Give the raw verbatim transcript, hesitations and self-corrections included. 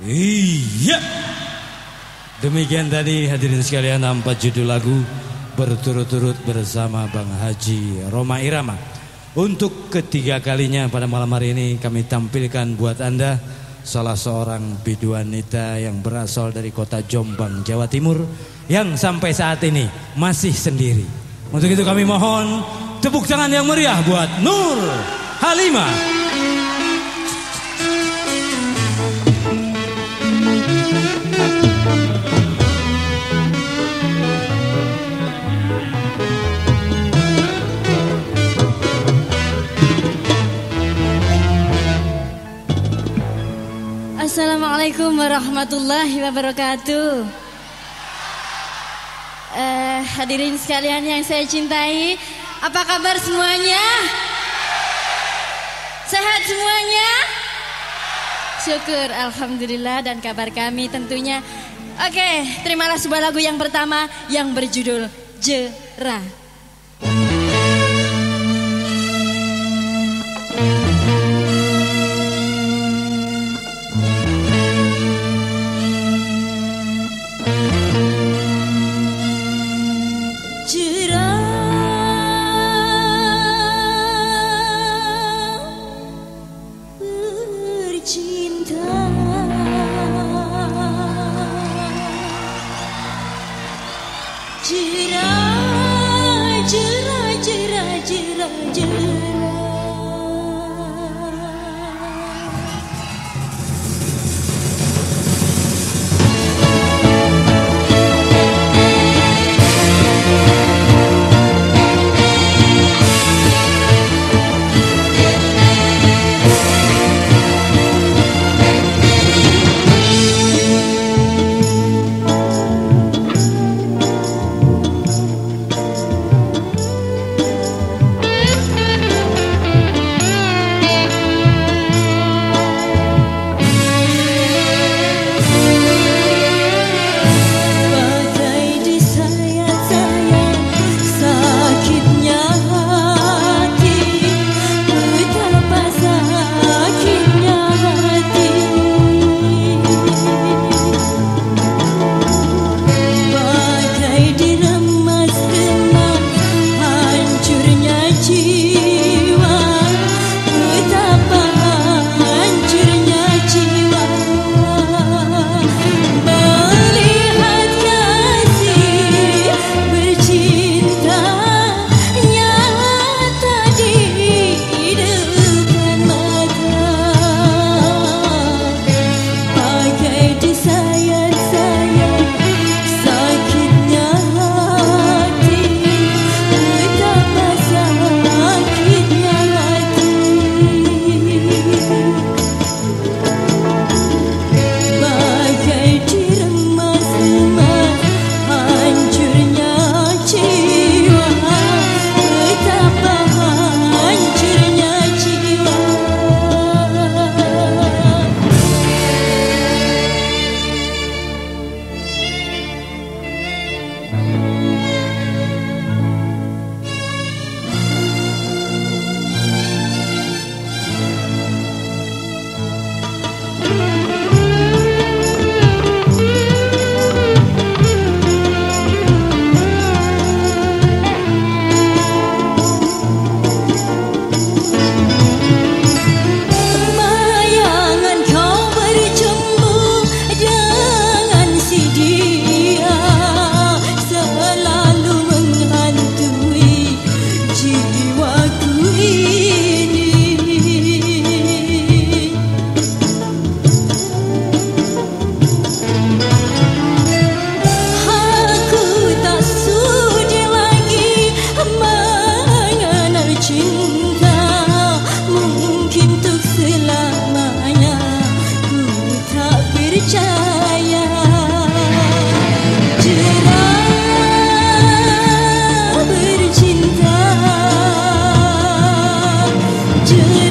Iya. Demikian tadi hadirin sekalian empat judul lagu berturut-turut bersama Bang Haji Rhoma Irama. Untuk ketiga kalinya pada malam hari ini kami tampilkan buat Anda salah seorang biduanita yang berasal dari kota Jombang, Jawa Timur, yang sampai saat ini masih sendiri. Untuk itu kami mohon tepuk tangan yang meriah buat Nur Halimah. Assalamualaikum warahmatullahi wabarakatuh. uh, Hadirin sekalian yang saya cintai, apa kabar semuanya? Sehat semuanya? Syukur, alhamdulillah. Dan kabar kami tentunya oke, okay, terimalah sebuah lagu yang pertama yang berjudul Jera. Do